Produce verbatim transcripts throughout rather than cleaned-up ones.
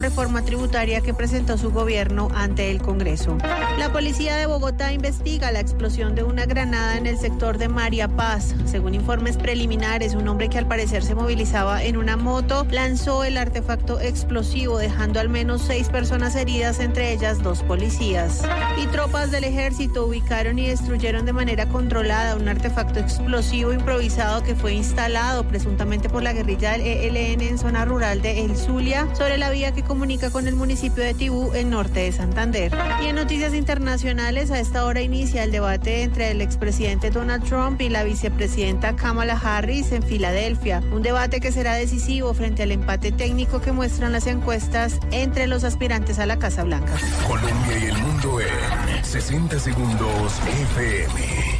reforma tributaria que presentó su gobierno ante el Congreso. La policía de Bogotá investiga la explosión de una granada en el sector de María Paz. Según informes preliminares, un hombre que al parecer se movilizaba en una moto lanzó el artefacto explosivo, dejando al menos seis personas heridas, entre ellas dos policías. Y tropas del ejército ubicaron y destruyeron de manera controlada un artefacto explosivo improvisado que fue instalado presuntamente por la guerrilla del E L N en zona rural de El Zulia, sobre la vía que comunica con el municipio de Tibú, en norte de Santander. Y en noticias internacionales, a esta hora inicia el debate entre el expresidente Donald Trump y la vicepresidenta Kamala Harris en Filadelfia, un debate que será decisivo frente al empate técnico que muestran las encuestas entre los aspirantes a la Casa Blanca. Colombia y el mundo en sesenta segundos F M.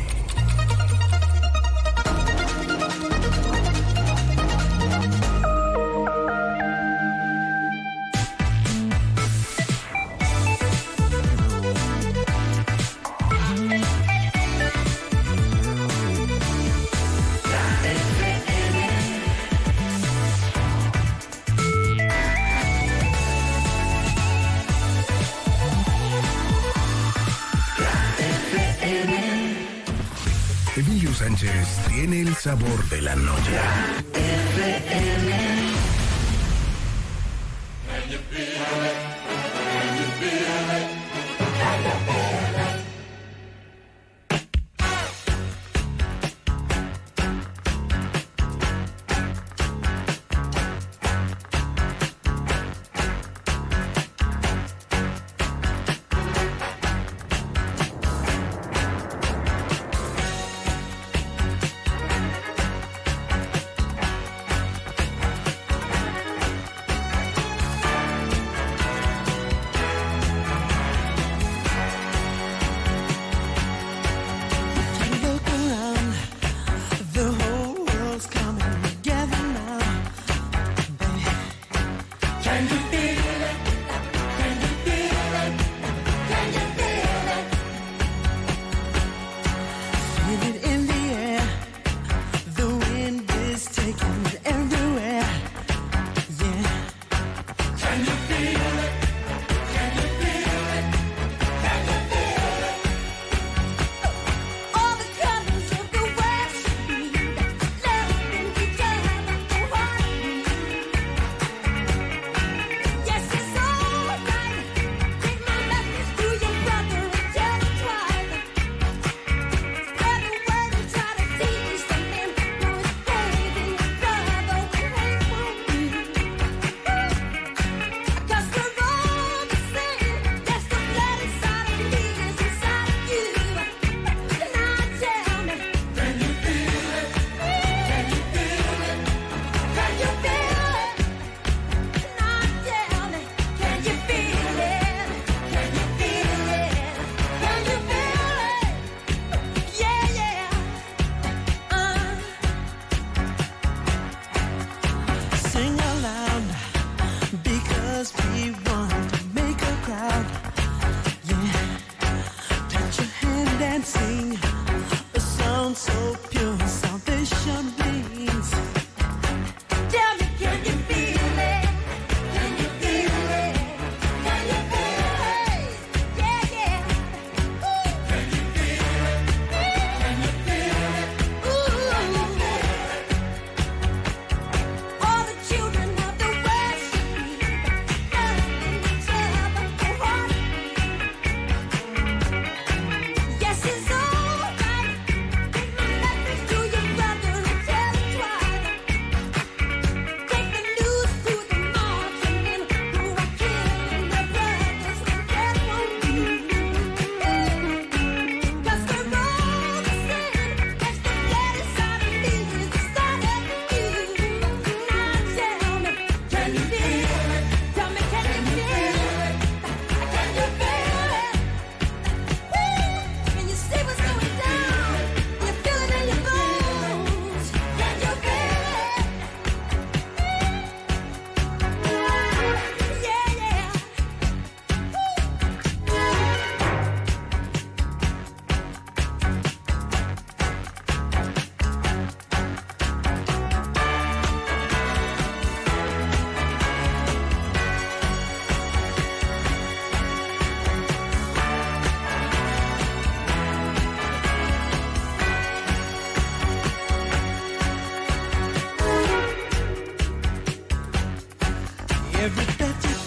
Emilio Sánchez tiene el sabor de la noche. F M.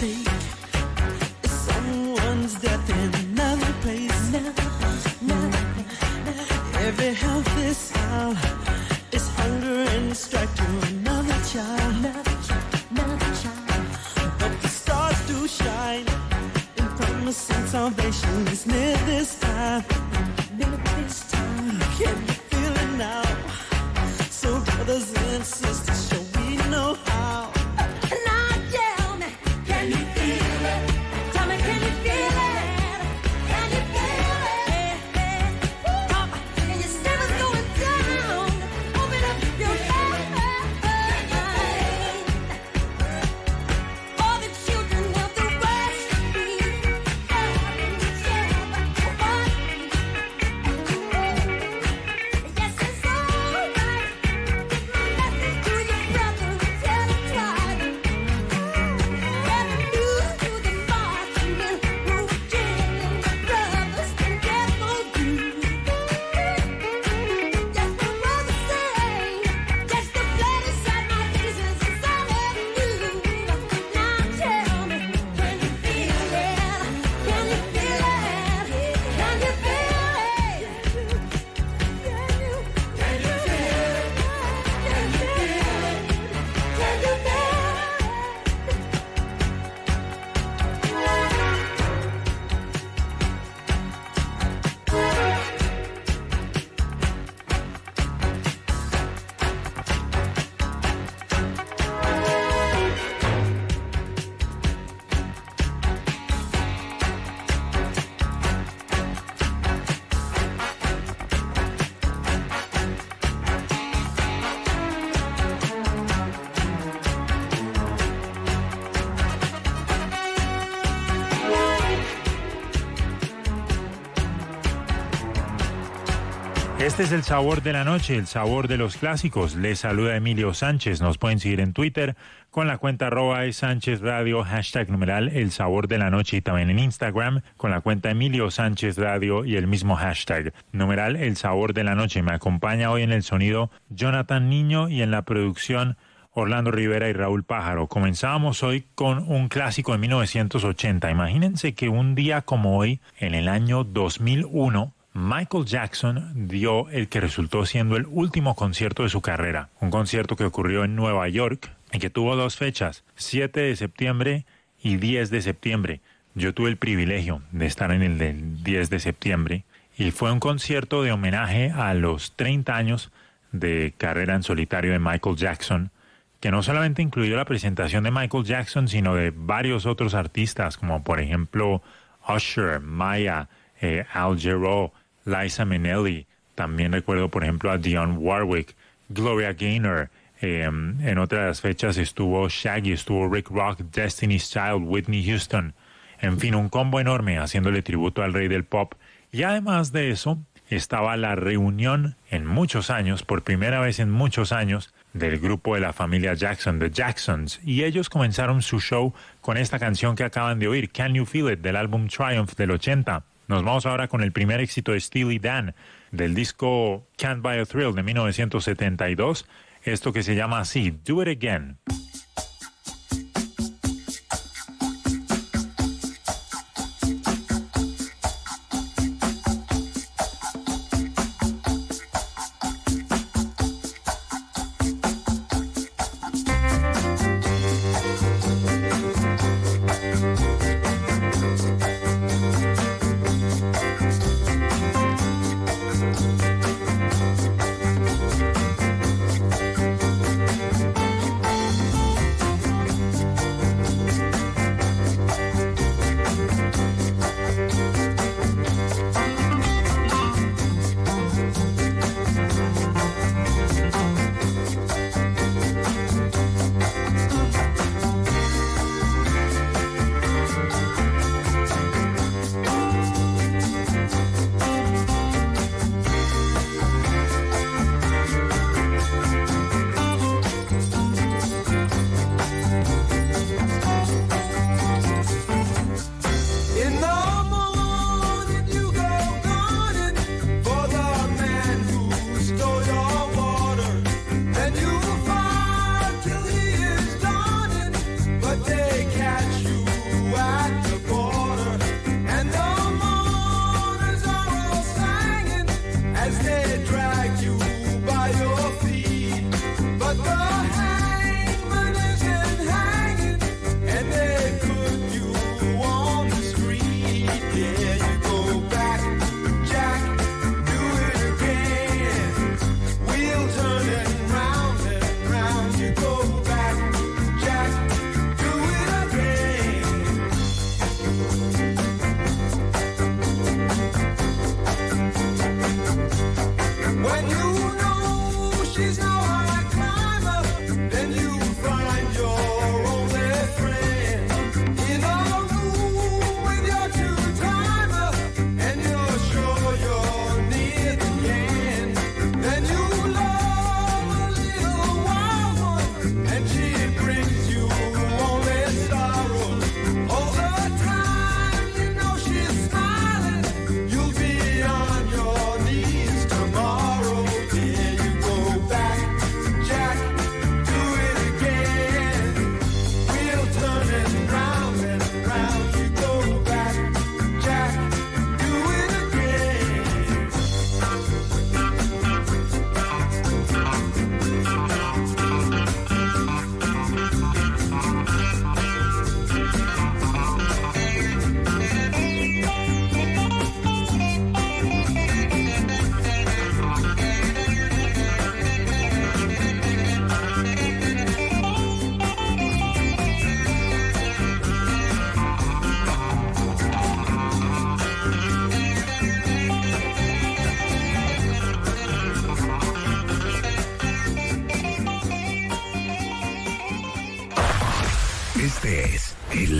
stake. It's someone's death in another place. Now, now, now. Every healthy sound is hunger and strife to another child. Another child, another child. But the stars do shine in promising salvation is near this time. Near this time. Can you feel it now? So brothers and sisters, shall we know how? Now tell me, can you feel it? Tell me, can you feel it? Can you feel it? Can you see what's going down? Open up your mind. All the children of the West need yes, it's all right. To your brother, tell him try. Get the news to the marching men who killing brothers and death for you. Just the brother say, just the blood inside my Jesus is all of you. Now tell me, can you feel it? Can you feel it? Can you feel it? Can you? Can you feel it? Can you feel it? Can you feel it? Este es el sabor de la noche, el sabor de los clásicos. Les saluda Emilio Sánchez. Nos pueden seguir en Twitter con la cuenta arroba Sánchez Radio, hashtag numeral el sabor de la noche, y también en Instagram con la cuenta Emilio Sánchez Radio y el mismo hashtag, numeral el sabor de la noche. Me acompaña hoy en el sonido Jonathan Niño y en la producción Orlando Rivera y Raúl Pájaro. Comenzamos hoy con un clásico de mil novecientos ochenta. Imagínense que un día como hoy, en el año dos mil uno, Michael Jackson dio el que resultó siendo el último concierto de su carrera. Un concierto que ocurrió en Nueva York y que tuvo dos fechas, siete de septiembre y diez de septiembre. Yo tuve el privilegio de estar en el del diez de septiembre y fue un concierto de homenaje a los treinta años de carrera en solitario de Michael Jackson, que no solamente incluyó la presentación de Michael Jackson, sino de varios otros artistas, como por ejemplo Usher, Maya, eh, Al Jarreau, Liza Minnelli. También recuerdo, por ejemplo, a Dionne Warwick, Gloria Gaynor. Eh, en otras fechas estuvo Shaggy, estuvo Rick Rock, Destiny's Child, Whitney Houston. En fin, un combo enorme haciéndole tributo al rey del pop. Y además de eso, estaba la reunión en muchos años, por primera vez en muchos años, del grupo de la familia Jackson, The Jacksons. Y ellos comenzaron su show con esta canción que acaban de oír, Can You Feel It, del álbum Triumph del ochenta. Nos vamos ahora con el primer éxito de Steely Dan, del disco Can't Buy a Thrill de mil novecientos setenta y dos, esto que se llama así, Do It Again.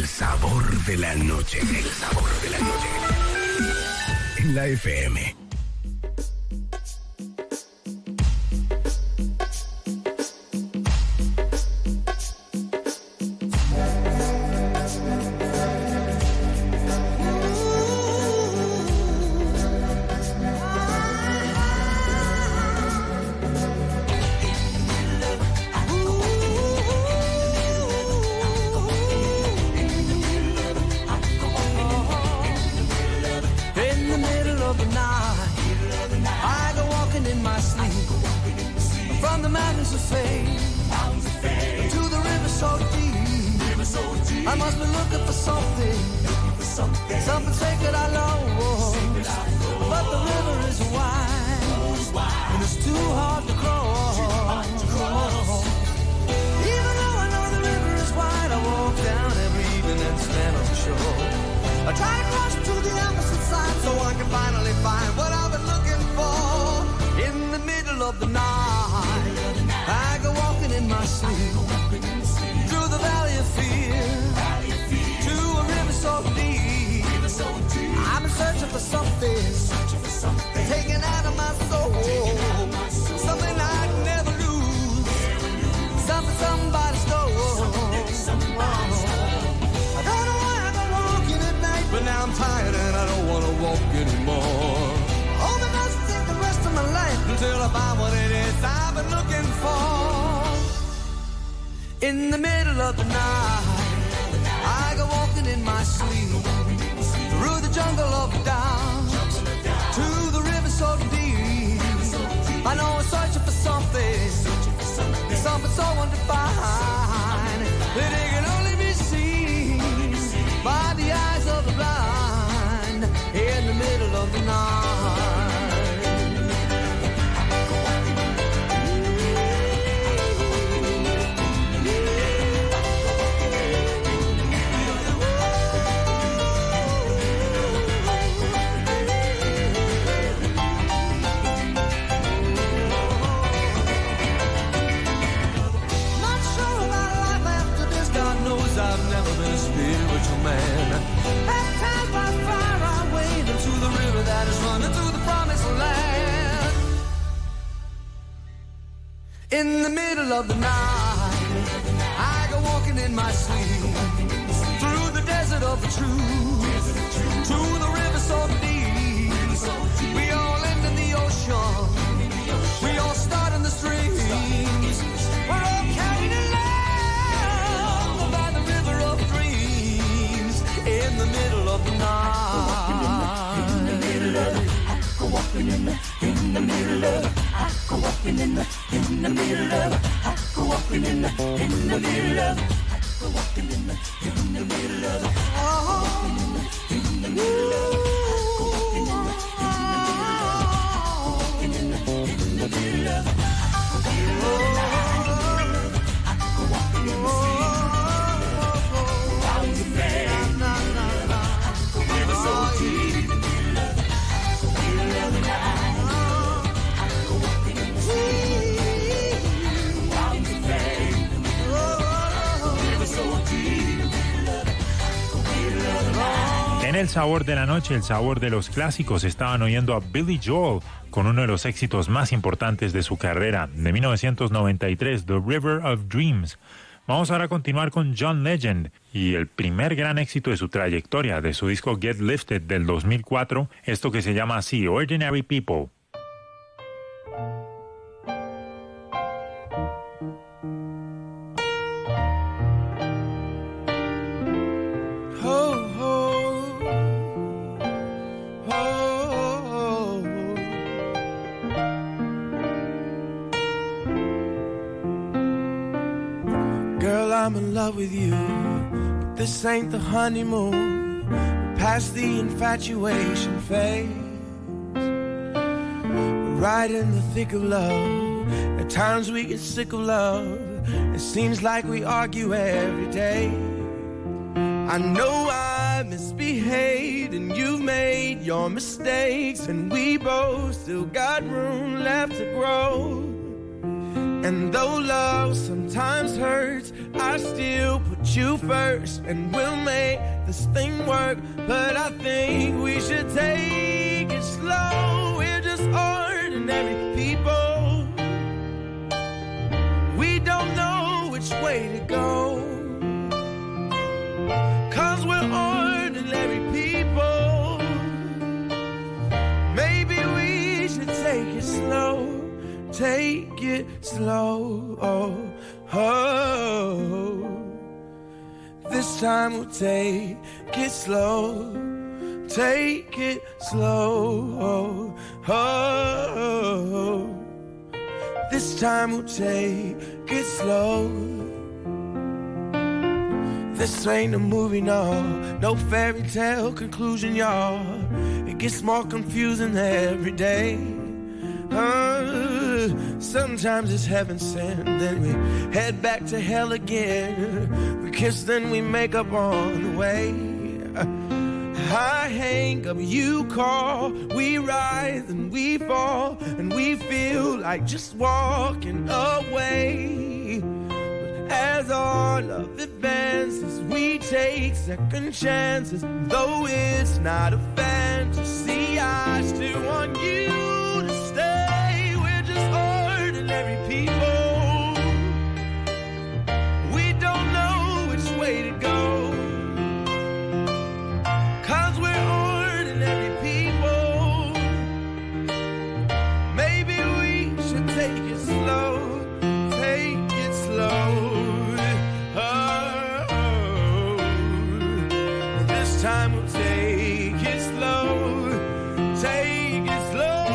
el sabor de la noche. El sabor de la noche. En la F M. In the middle of the night, I go walking in my sleep through the jungle of doubt to the river so deep. I know I'm searching for something, something so undefined that it can only be seen by the eyes of the blind. In the middle of the night. I've never been a spiritual man. Baptized by fire, I wade into the river that is running through the promised land. In the middle of the night, I go walking in my sleep through the desert of the truth to the river so deep. We all end in the ocean. We all start in the streams. We're all carried along in the middle of the night. In the middle of it, I go walking in the, in the middle of it, I go walking in the, in the middle of it, I go walking in the, in the middle of it, I go walking in the, in the middle of it, oh, in the middle of it, I go walking in the, in the middle of it, in the middle of it, I go walking in the En el sabor de la noche, el sabor de los clásicos, estaban oyendo a Billy Joel con uno de los éxitos más importantes de su carrera, de mil novecientos noventa y tres, The River of Dreams. Vamos ahora a continuar con John Legend y el primer gran éxito de su trayectoria, de su disco Get Lifted del dos mil cuatro, esto que se llama así, Ordinary People. I'm in love with you, but this ain't the honeymoon. We're past the infatuation phase. We're right in the thick of love. At times we get sick of love. It seems like we argue every day. I know I misbehaved and you've made your mistakes, and we both still got room left to grow. And though love sometimes hurts, I still put you first. And we'll make this thing work. But I think we should take it slow. We're just ordinary people. We don't know which way to go. Cause we're ordinary people. Maybe we should take it slow. Take it slow, oh, oh. This time we'll take it slow. Take it slow, oh, oh. This time we'll take it slow. This ain't a movie, no, no fairy tale conclusion, y'all. It gets more confusing every day. Uh, sometimes it's heaven sent, then we head back to hell again. We kiss, then we make up on the way. I hang up, you call, we rise and we fall, and we feel like just walking away. But as our love advances, we take second chances. Though it's not a fantasy, I still want you to stay. We're just ordinary people. We don't know which way to go. Cause we're ordinary people. Maybe we should take it slow. Take it slow. Oh, this time we'll take it slow. Take it slow.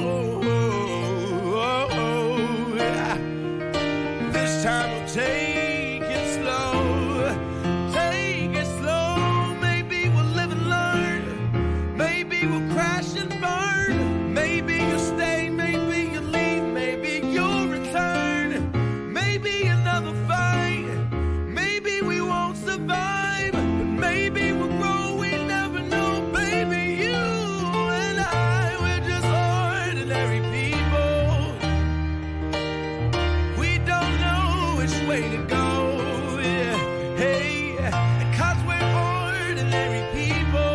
This time we'll take it slow. Take it slow. Maybe we'll live and learn. Maybe we'll crash and burn. Maybe you'll stay. Maybe you'll leave. Maybe you'll return. Maybe another fight. Maybe we won't survive. But maybe we'll grow. We never know. Baby, you and I, we're just ordinary people. We don't know which way to go. Yeah. Hey, cause we're ordinary people.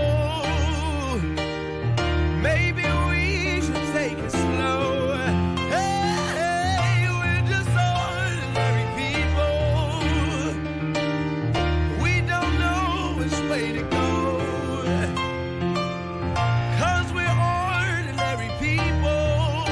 Maybe we should take it slow. Hey, we're just ordinary people. We don't know which way to go. Cause we're ordinary people.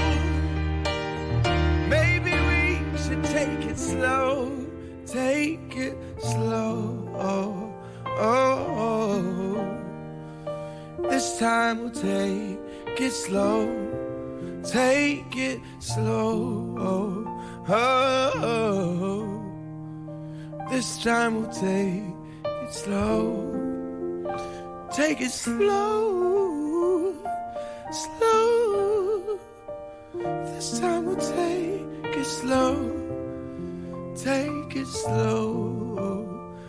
Maybe we should take it slow. Take it slow. Oh, oh, oh. This time we'll take it slow. Take it slow. Oh, oh. This time we'll take it slow. Take it slow. Slow. This time we'll take it slow. Take it slow.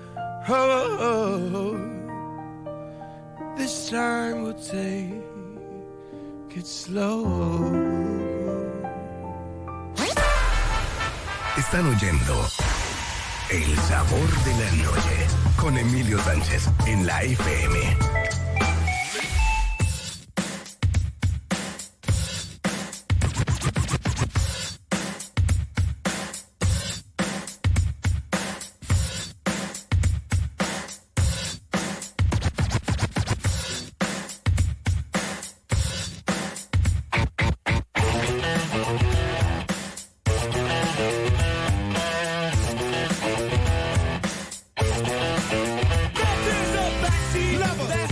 Oh, this time we'll take it slow. Están oyendo El Sabor de la Noche con Emilio Sánchez en la F M. Love her.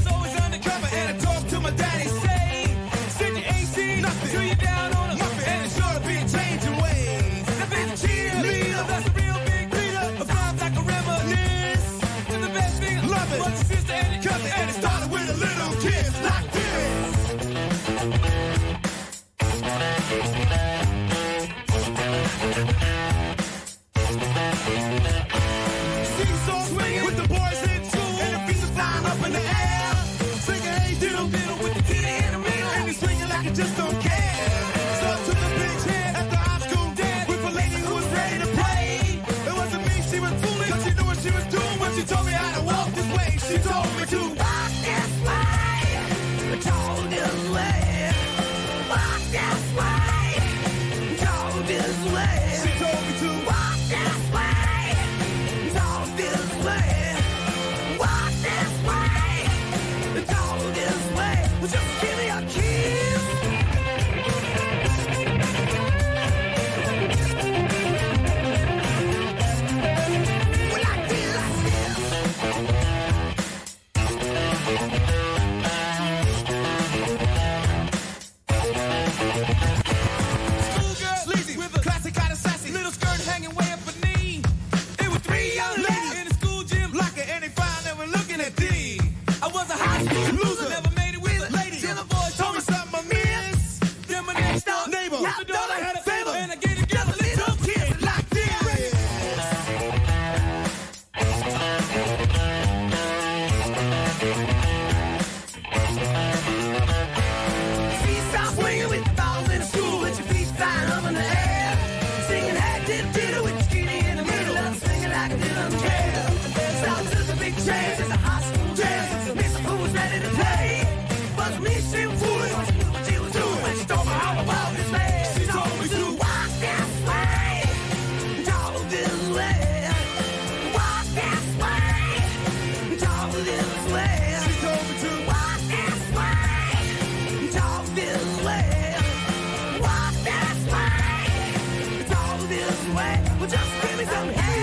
to walk this way, talk this way, walk this way, talk this way. She told me to walk this way, talk this way, walk this way, talk this way. Well, just give me a kiss. Well, I feel like this. Schoolgirl, sleazy, with a classic kind of sassy, little skirt hanging way up her knee. It was three young ladies in the school gym, like it, and they found they were looking at D. I was a high school loser, never made it with a lady. Till the boys told me something I missed. Then my next door neighbor, the daughter had a favor, and I gave together little kids like this. Feet start swinging with the balls in the school, with your feet flying up in the air. Singing hat did diddle with the skinny in the middle, and I'm singing like I didn't care. Start to the big chance, it's a high school dance. Miss Who was ready to play, but me she was foolish. She knew what she was doing when she told me how about this man. She told me to walk this way, talk this way, walk this way, talk this way. She told me to walk this way, talk this way, walk this way, talk this way. Well, just give me some hand.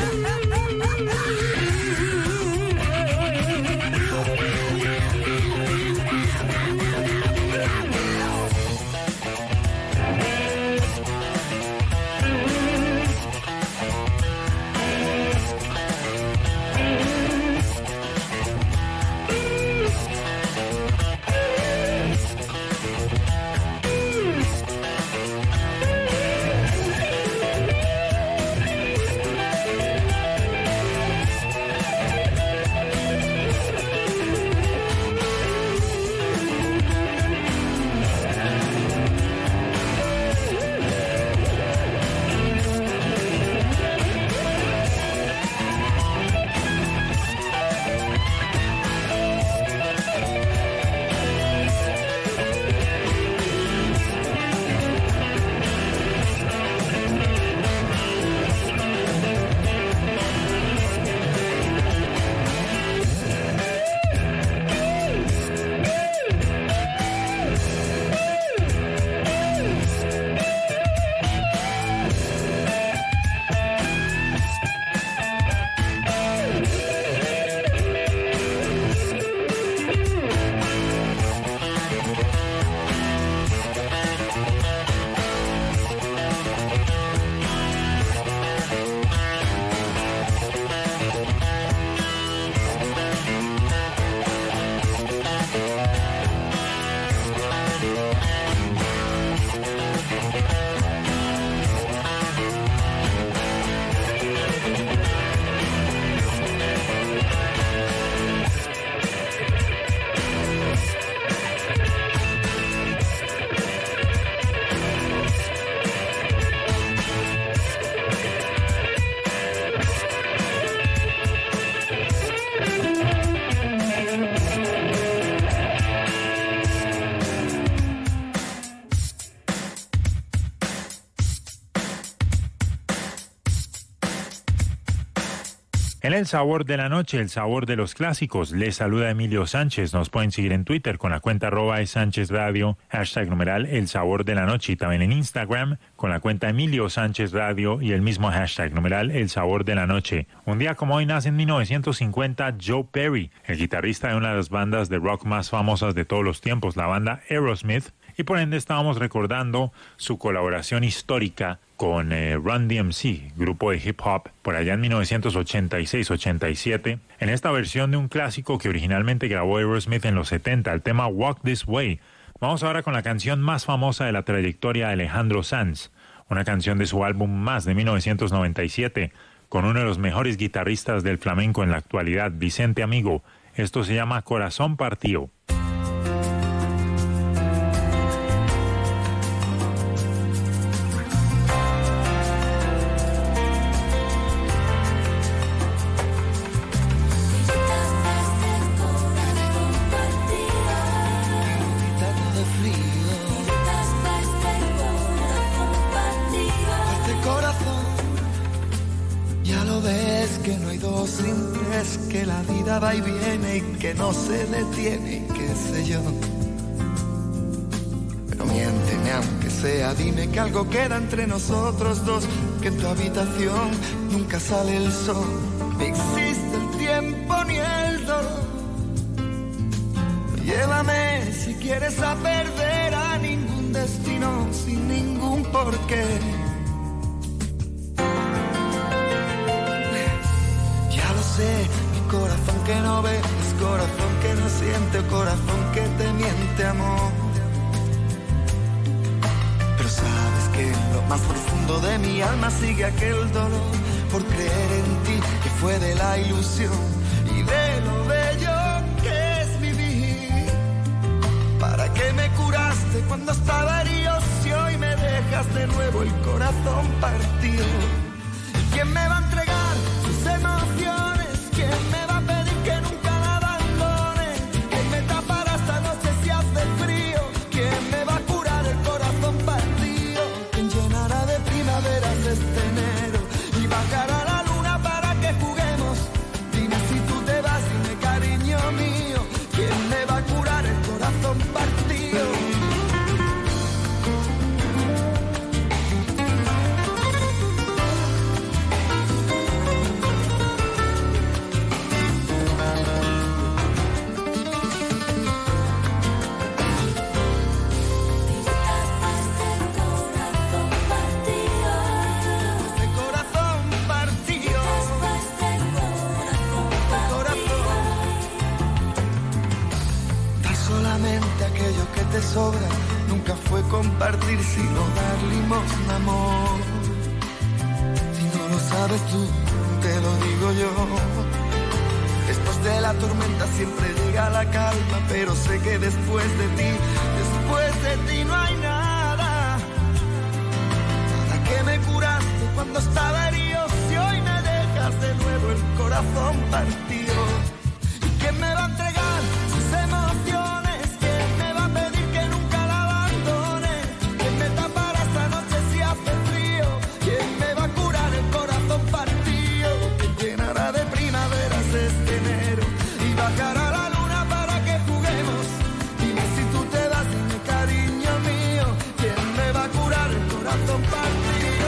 En El Sabor de la Noche, el sabor de los clásicos, les saluda Emilio Sánchez. Nos pueden seguir en Twitter con la cuenta arroba de Sánchez Radio, hashtag numeral El Sabor de la Noche, y también en Instagram con la cuenta Emilio Sánchez Radio y el mismo hashtag numeral El Sabor de la Noche. Un día como hoy nace en mil novecientos cincuenta Joe Perry, el guitarrista de una de las bandas de rock más famosas de todos los tiempos, la banda Aerosmith, y por ende estábamos recordando su colaboración histórica con eh, Run D M C, grupo de hip hop, por allá en mil novecientos ochenta y seis ochenta y siete, en esta versión de un clásico que originalmente grabó Aerosmith en los setenta, el tema Walk This Way. Vamos ahora con la canción más famosa de la trayectoria de Alejandro Sanz, una canción de su álbum Más de mil novecientos noventa y siete, con uno de los mejores guitarristas del flamenco en la actualidad, Vicente Amigo. Esto se llama Corazón Partido. Corazón que la vida va y viene y que no se detiene y qué sé yo. Pero miénteme aunque sea, dime que algo queda entre nosotros dos, que en tu habitación nunca sale el sol, ni existe el tiempo ni el dolor. Llévame si quieres a perder a ningún destino sin ningún porqué. Ya lo sé, mi corazón que no ves, corazón que no siente, corazón que te miente, amor. Pero sabes que en lo más profundo de mi alma sigue aquel dolor por creer en ti, que fue de la ilusión y de lo bello que es vivir. ¿Para qué me curaste cuando estaba herido si hoy me dejas de nuevo el corazón partido? ¿Quién me va a entregar sus emociones? ¿Quién me va a pedir que nunca la abandone? ¿Quién me tapará esta noche si hace frío? ¿Quién me va a curar el corazón partido? ¿Quién llenará de primaveras este enero y bajará la luna para que juguemos? Dime si tú te vas, dime cariño mío, ¿quién me va a curar el corazón partido? Aquello que te sobra nunca fue compartir, sino dar limosna, amor. Si no lo sabes tú, te lo digo yo. Después de la tormenta siempre llega la calma, pero sé que después de ti, después de ti no hay nada. Nada que me curaste cuando estaba herido, si hoy me dejas de nuevo el corazón partido. ¿Y quién me va a entregar sus emociones? Este enero y bajará la luna para que juguemos. Dime si tú te vas, dime cariño mío, ¿quién me va a curar el corazón partido?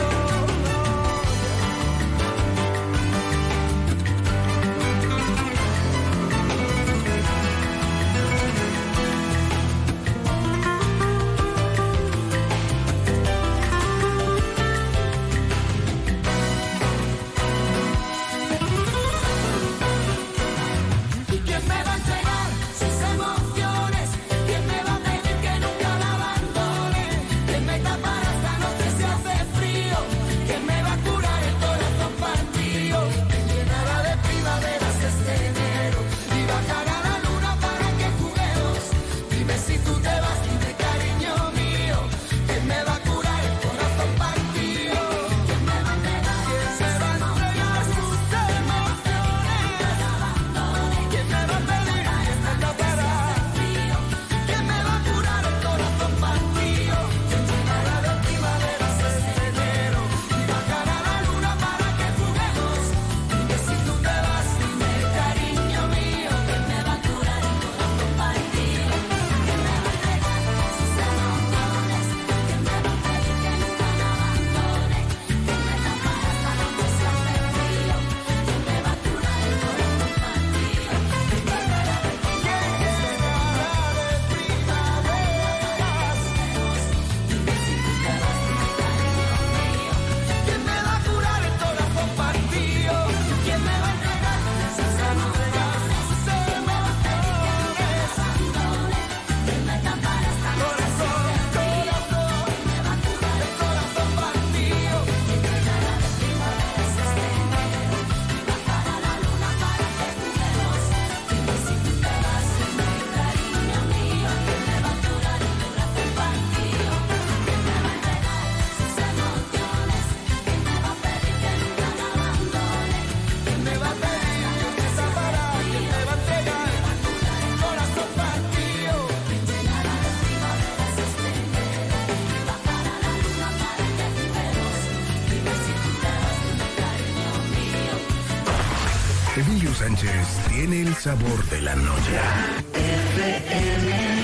Sánchez tiene el sabor de la noche. F M.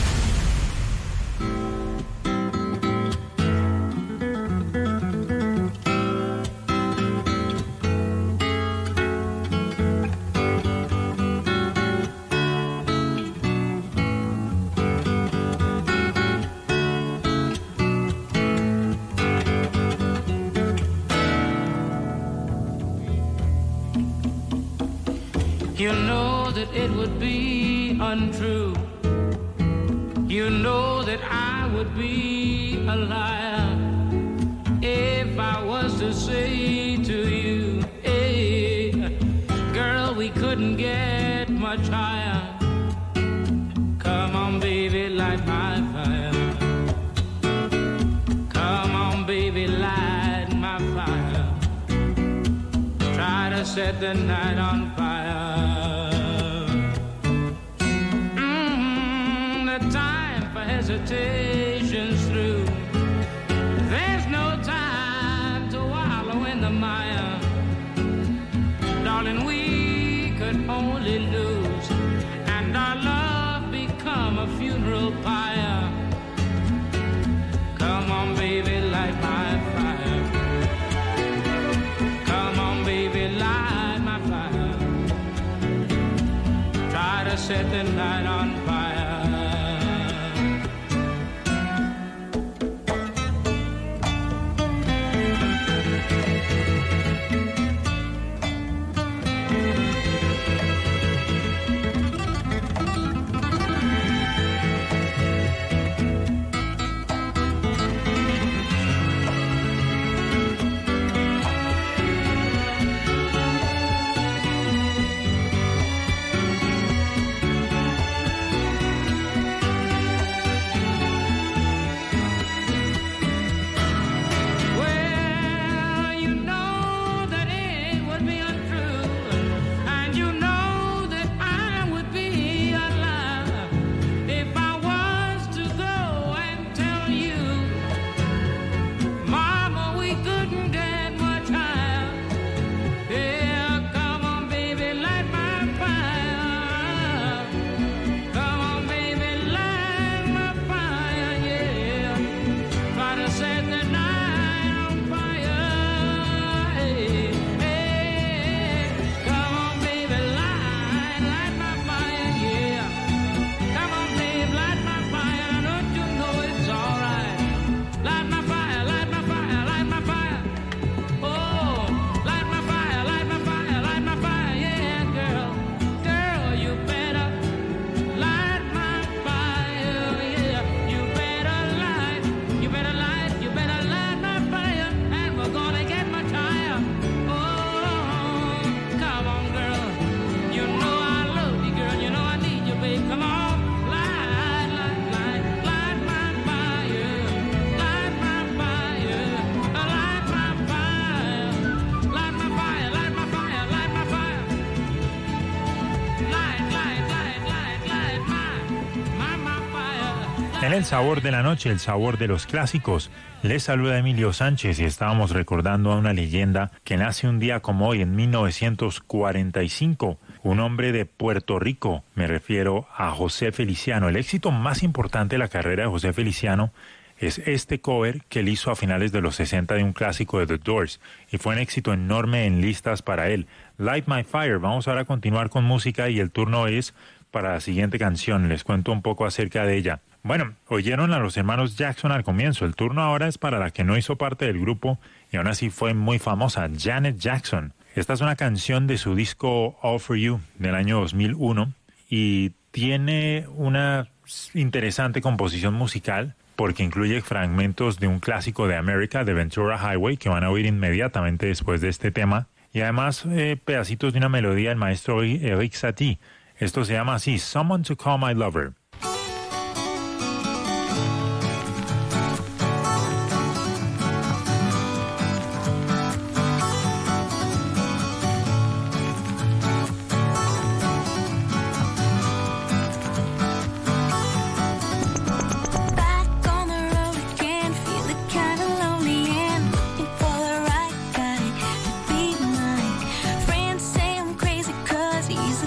You know that it would be untrue. You know that I would be a liar if I was to say to you, hey, girl, we couldn't get much higher. Come on, baby, light my fire. Come on, baby, light my fire. Try to set the night on fire. Hesitation's through. There's no time to wallow in the mire. Darling, we could only lose, and our love become a funeral pyre. Come on, baby, light my fire. Come on, baby, light my fire. Try to set the night on fire. En el sabor de la noche, el sabor de los clásicos, les saluda Emilio Sánchez y estábamos recordando a una leyenda que nace un día como hoy en mil novecientos cuarenta y cinco, un hombre de Puerto Rico, me refiero a José Feliciano. El éxito más importante de la carrera de José Feliciano es este cover que él hizo a finales de los sesenta de un clásico de The Doors y fue un éxito enorme en listas para él. Light My Fire. Vamos ahora a continuar con música y el turno es para la siguiente canción. Les cuento un poco acerca de ella. Bueno, oyeron a los hermanos Jackson al comienzo. El turno ahora es para la que no hizo parte del grupo y aún así fue muy famosa, Janet Jackson. Esta es una canción de su disco All For You del año dos mil uno y tiene una interesante composición musical porque incluye fragmentos de un clásico de América, de Ventura Highway, que van a oír inmediatamente después de este tema, y además eh, pedacitos de una melodía del maestro Eric Satie. Esto se llama así, Someone to Call My Lover. He's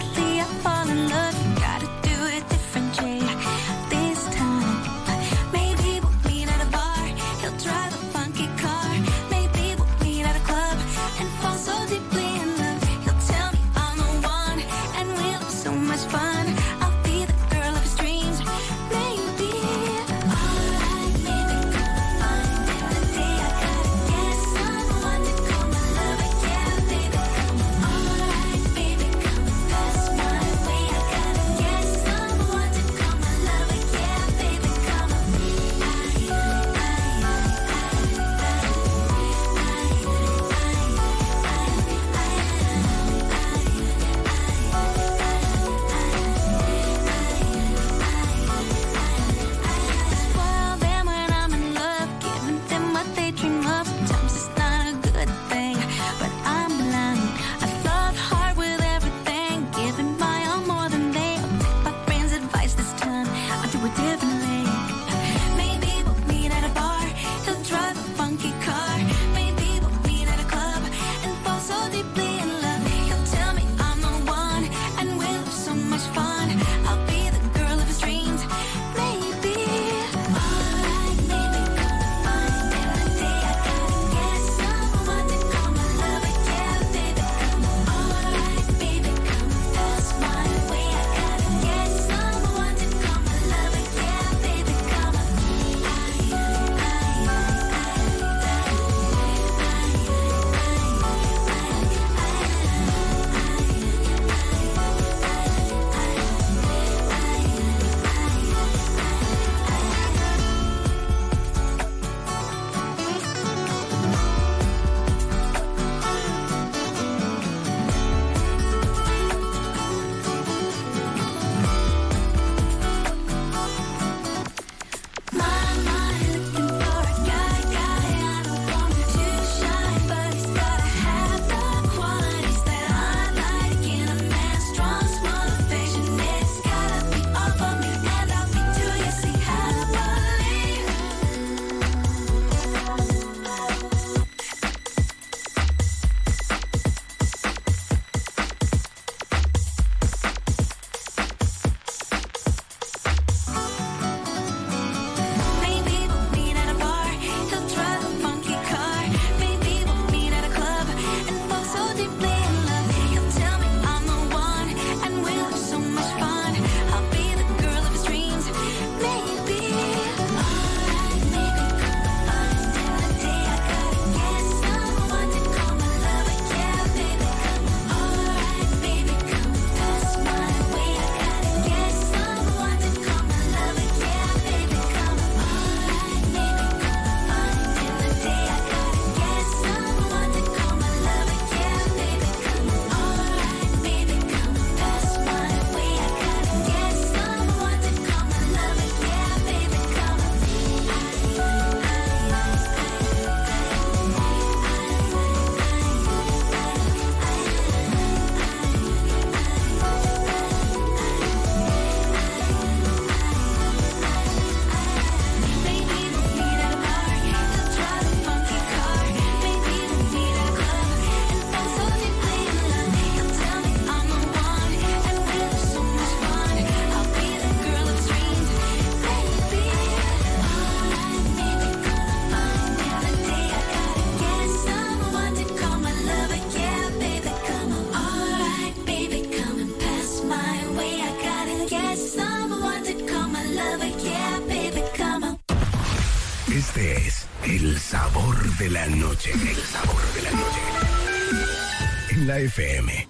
Este es el sabor de la noche. El sabor de la noche. En la F M.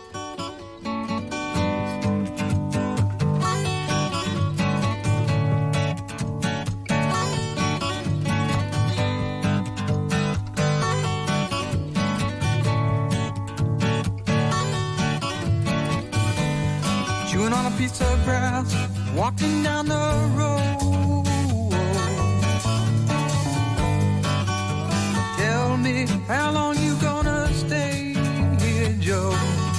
Chewing on a piece of grass, walking down the road. Tell me, how long you gonna stay here, Joe?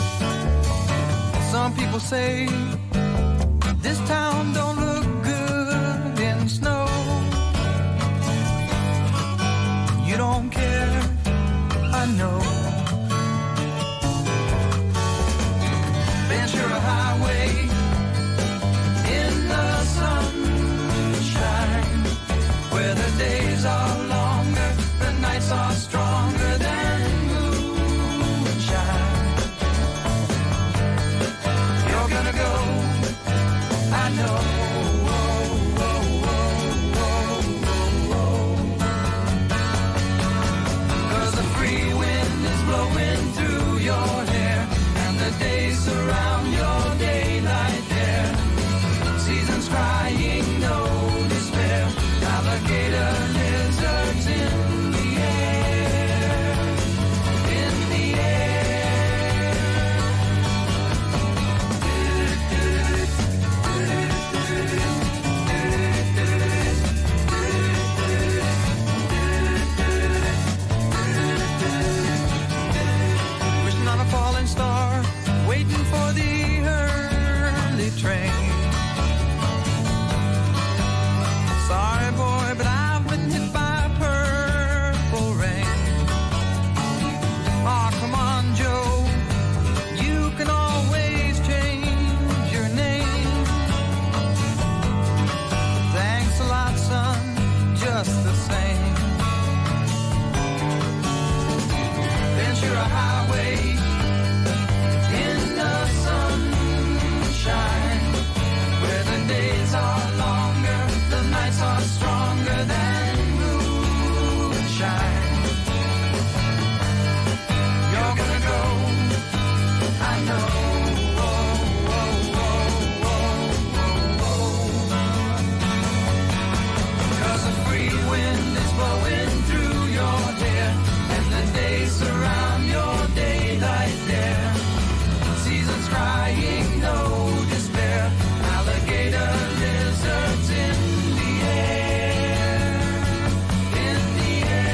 Some people say this town don't look good in snow. You don't care, I know. Ventura Highway in the sunshine, where the days are longer, the nights are stronger than moonshine. You're gonna go, I know. Cause the free wind is blowing through your hair, and the days surround your daylight there. Seasons crying, no despair. Alligator lizards in the air, in the air. Wishing on a falling star, waiting for the early train. Sorry, boy, but I've been hit by purple rain. Oh, come on, Joe, you can always change your name. Thanks a lot, son, just the same. Ventura Highway in the sunshine, where the days are longer, the nights are stronger than moonshine. You're gonna go, I know. Oh, oh, oh, oh, oh, oh. Cause the free wind is blowing through your hair, and the days surround your daylight there. Seasons crying, no despair. Alligator lizards in the air, in the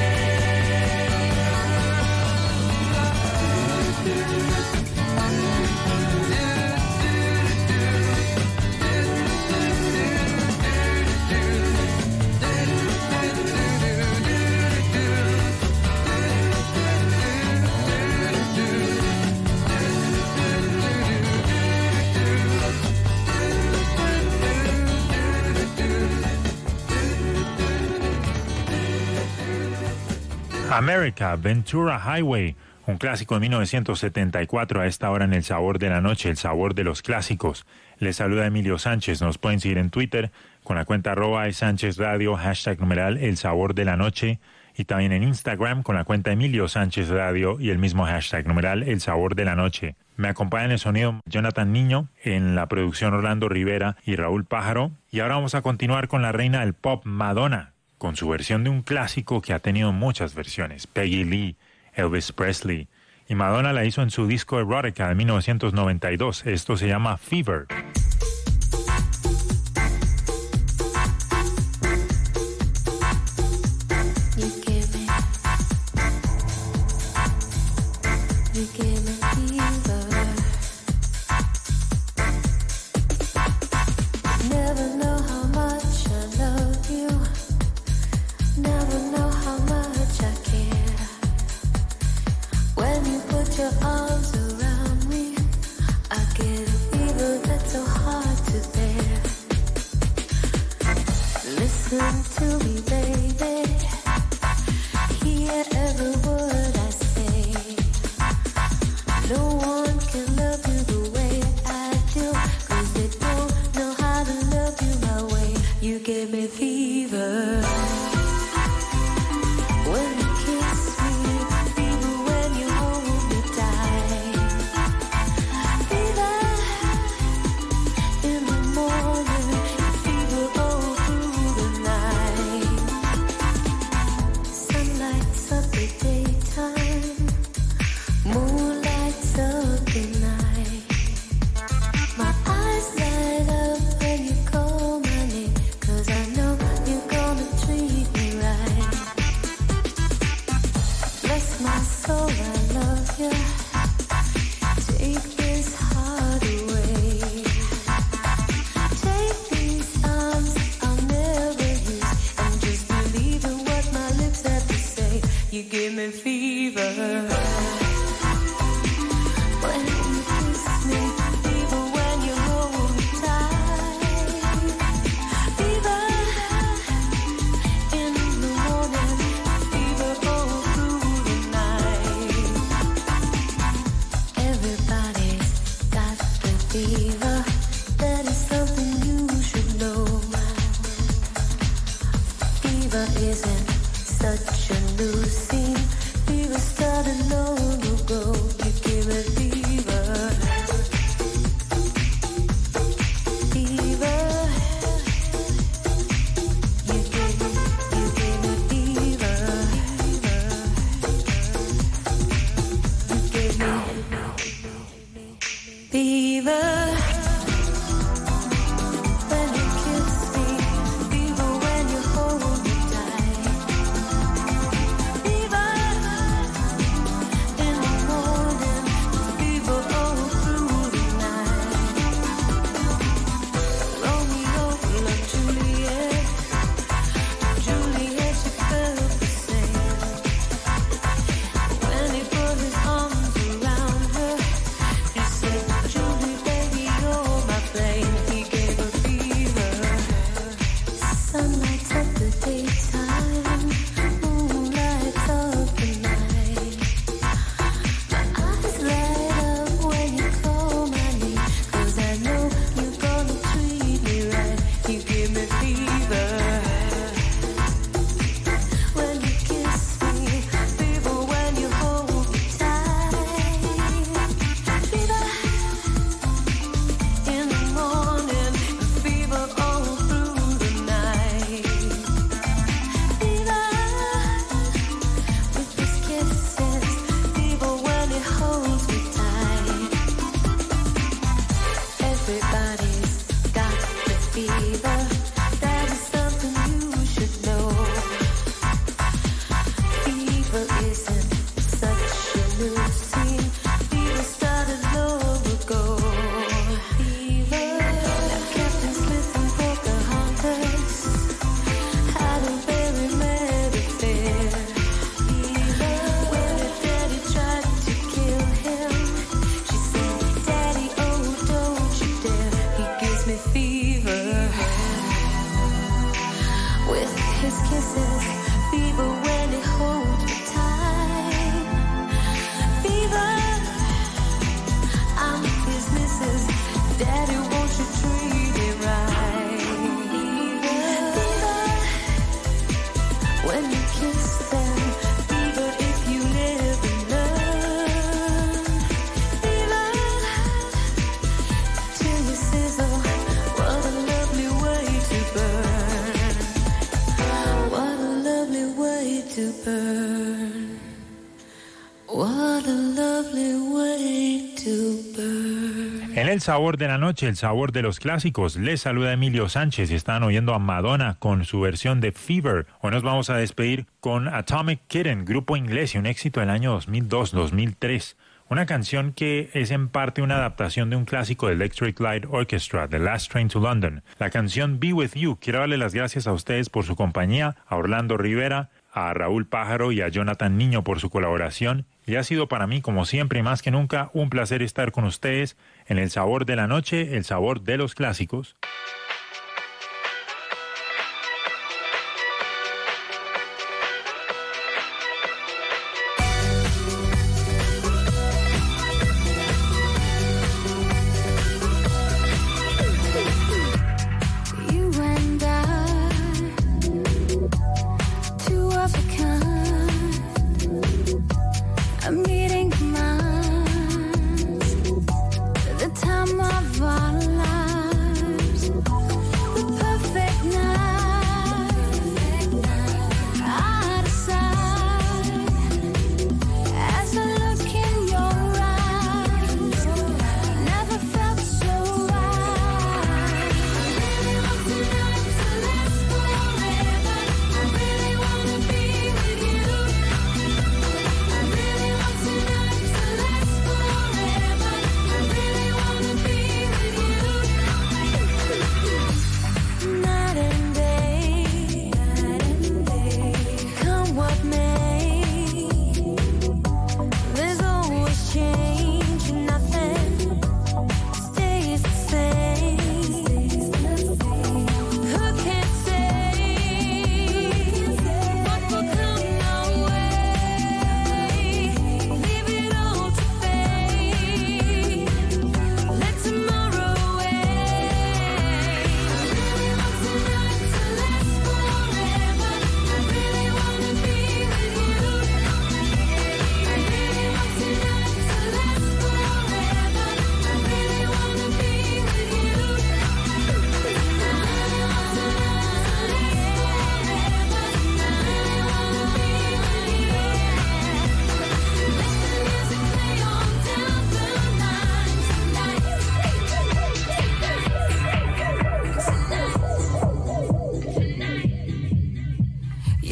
America, Ventura Highway, un clásico de mil novecientos setenta y cuatro a esta hora en El Sabor de la Noche, el sabor de los clásicos. Les saluda Emilio Sánchez, nos pueden seguir en Twitter con la cuenta arroba Sánchez Radio, hashtag numeral El Sabor de la Noche, y también en Instagram con la cuenta Emilio Sánchez Radio y el mismo hashtag numeral El Sabor de la Noche. Me acompaña en el sonido Jonathan Niño, en la producción Orlando Rivera y Raúl Pájaro, y ahora vamos a continuar con la reina del pop, Madonna, con su versión de un clásico que ha tenido muchas versiones, Peggy Lee, Elvis Presley, y Madonna la hizo en su disco Erotica de mil novecientos noventa y dos. Esto se llama Fever. Your arms around me, I get a fever that's so hard to bear. Listen to me, baby, hear every word I say. No one can love you the way I do, 'cause they don't know how to love you my way. You give me fever. isn't such a new scene. Fever started long ago. You give me fever. Fever. You gave me, you gave me fever. You gave me fever. En el sabor de la noche, el sabor de los clásicos, les saluda Emilio Sánchez y están oyendo a Madonna con su versión de Fever. Hoy nos vamos a despedir con Atomic Kitten, grupo inglés y un éxito del año dos mil dos dos mil tres. Una canción que es en parte una adaptación de un clásico de Electric Light Orchestra, The Last Train to London. La canción Be With You. Quiero darle las gracias a ustedes por su compañía, a Orlando Rivera, a Raúl Pájaro y a Jonathan Niño por su colaboración. Y ha sido para mí, como siempre y más que nunca, un placer estar con ustedes en el sabor de la noche, el sabor de los clásicos. Time of our lives.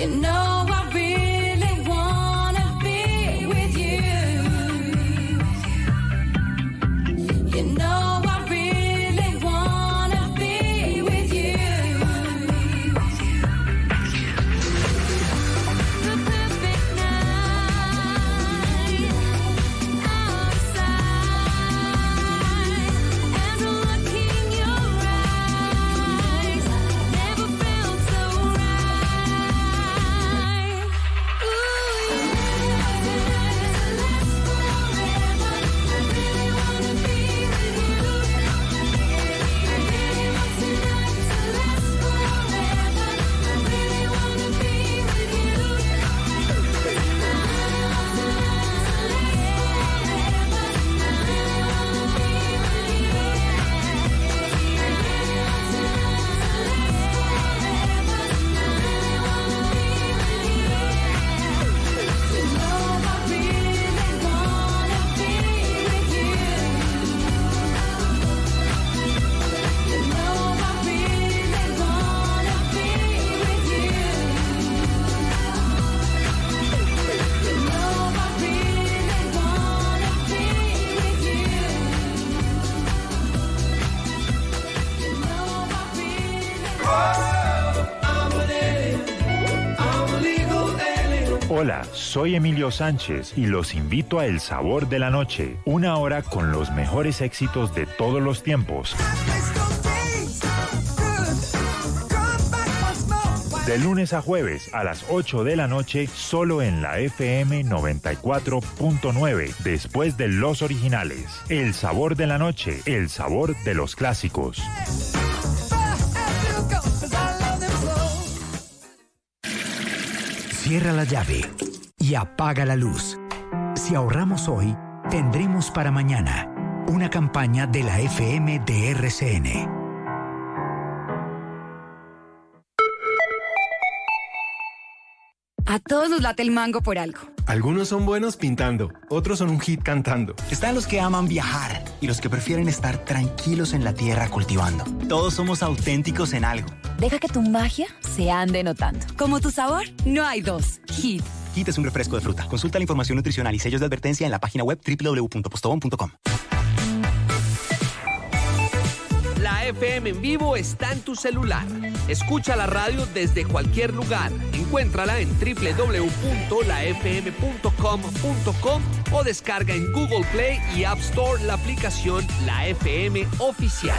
You know I really wanna be with you. You know I really wanna be with you. The perfect night outside, as I look in your eyes, never felt so right. Ooh, tonight to last forever. I really wanna be with you. I really want tonight to last forever. I really wanna be with you. You know I really wanna be with you. You know I really wanna be with you. You know I really wanna be with you. You know I Hola, soy Emilio Sánchez y los invito a El Sabor de la Noche, una hora con los mejores éxitos de todos los tiempos. De lunes a jueves a las ocho de la noche, solo en la F M noventa y cuatro punto nueve, después de los originales. El Sabor de la Noche, el sabor de los clásicos. Cierra la llave y apaga la luz. Si ahorramos hoy, tendremos para mañana. Una campaña de la F M de R C N. A todos nos late el mango por algo. Algunos son buenos pintando, otros son un hit cantando. Están los que aman viajar y los que prefieren estar tranquilos en la tierra cultivando. Todos somos auténticos en algo. Deja que tu magia se ande notando. Como tu sabor, no hay dos. Hit. Hit es un refresco de fruta. Consulta la información nutricional y sellos de advertencia en la página web doble u doble u doble u punto postobón punto com. La F M en vivo está en tu celular. Escucha la radio desde cualquier lugar. Encuéntrala en doble u doble u doble u punto la f m punto com punto com o descarga en Google Play y App Store la aplicación La F M Oficial.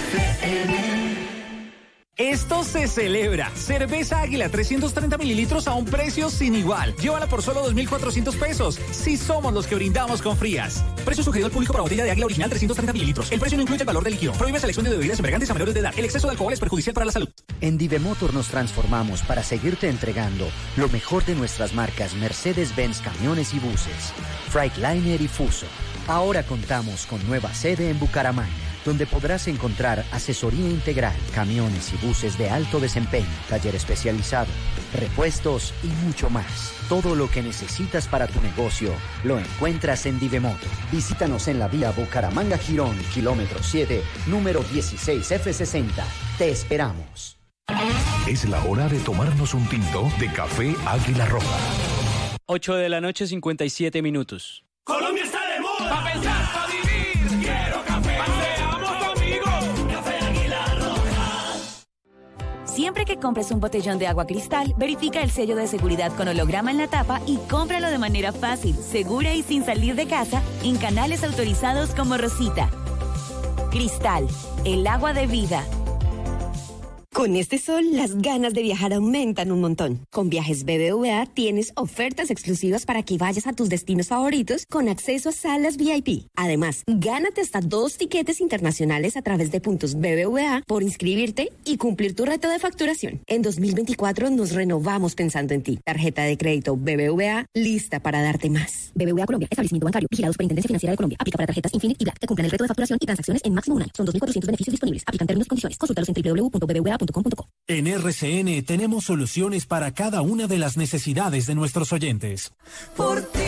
Esto se celebra. Cerveza Águila trescientos treinta mililitros a un precio sin igual. Llévala por solo dos mil cuatrocientos pesos. Si somos los que brindamos con frías. Precio sugerido al público para botella de Águila original trescientos treinta mililitros. El precio no incluye el valor del líquido. Prohíbe selección de bebidas embriagantes a menores de edad. El exceso de alcohol es perjudicial para la salud. En Divemotor nos transformamos para seguirte entregando lo mejor de nuestras marcas Mercedes-Benz camiones y buses, Freightliner y Fuso. Ahora contamos con nueva sede en Bucaramanga, donde podrás encontrar asesoría integral, camiones y buses de alto desempeño, taller especializado, repuestos y mucho más. Todo lo que necesitas para tu negocio lo encuentras en Divemoto. Visítanos en la vía Bucaramanga-Girón, kilómetro siete, número dieciséis F sesenta. Te esperamos. Es la hora de tomarnos un tinto de café Águila Roja. ocho de la noche, cincuenta y siete minutos. Colombia está de moda. Pa' pensar, pa' vivir. Quiero café. Paseamos amigos. Café Águila Roja. Siempre que compres un botellón de agua Cristal, verifica el sello de seguridad con holograma en la tapa y cómpralo de manera fácil, segura y sin salir de casa en canales autorizados como Rosita. Cristal, el agua de vida. Con este sol, las ganas de viajar aumentan un montón. Con Viajes B B V A tienes ofertas exclusivas para que vayas a tus destinos favoritos con acceso a salas V I P. Además, gánate hasta dos tiquetes internacionales a través de puntos B B V A por inscribirte y cumplir tu reto de facturación. En dos mil veinticuatro nos renovamos pensando en ti. Tarjeta de crédito B B V A lista para darte más. B B V A Colombia, establecimiento bancario, vigilado Superintendencia Financiera de Colombia. Aplica para tarjetas Infinite y Black que cumplan el reto de facturación y transacciones en máximo un año. Son dos mil cuatrocientos beneficios disponibles. Aplican términos y condiciones. Consúltalos en doble u doble u doble u punto b b v a punto com punto co. En R C N tenemos soluciones para cada una de las necesidades de nuestros oyentes. Por ti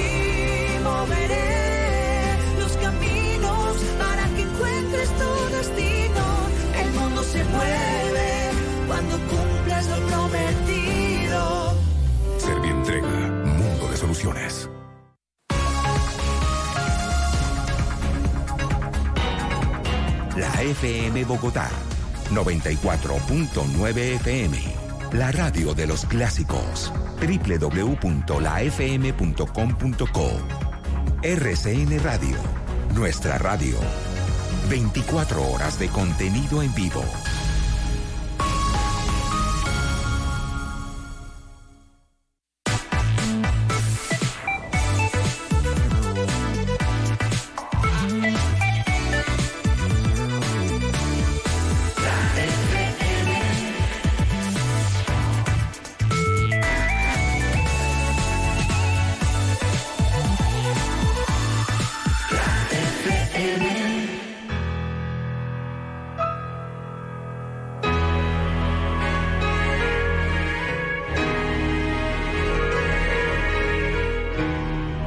moveré los caminos para que encuentres tu destino. El mundo se mueve cuando cumples lo prometido. F M Bogotá, noventa y cuatro punto nueve F M. La radio de los clásicos. doble u doble u doble u punto la f m punto com punto co. R C N Radio. Nuestra radio. veinticuatro horas de contenido en vivo.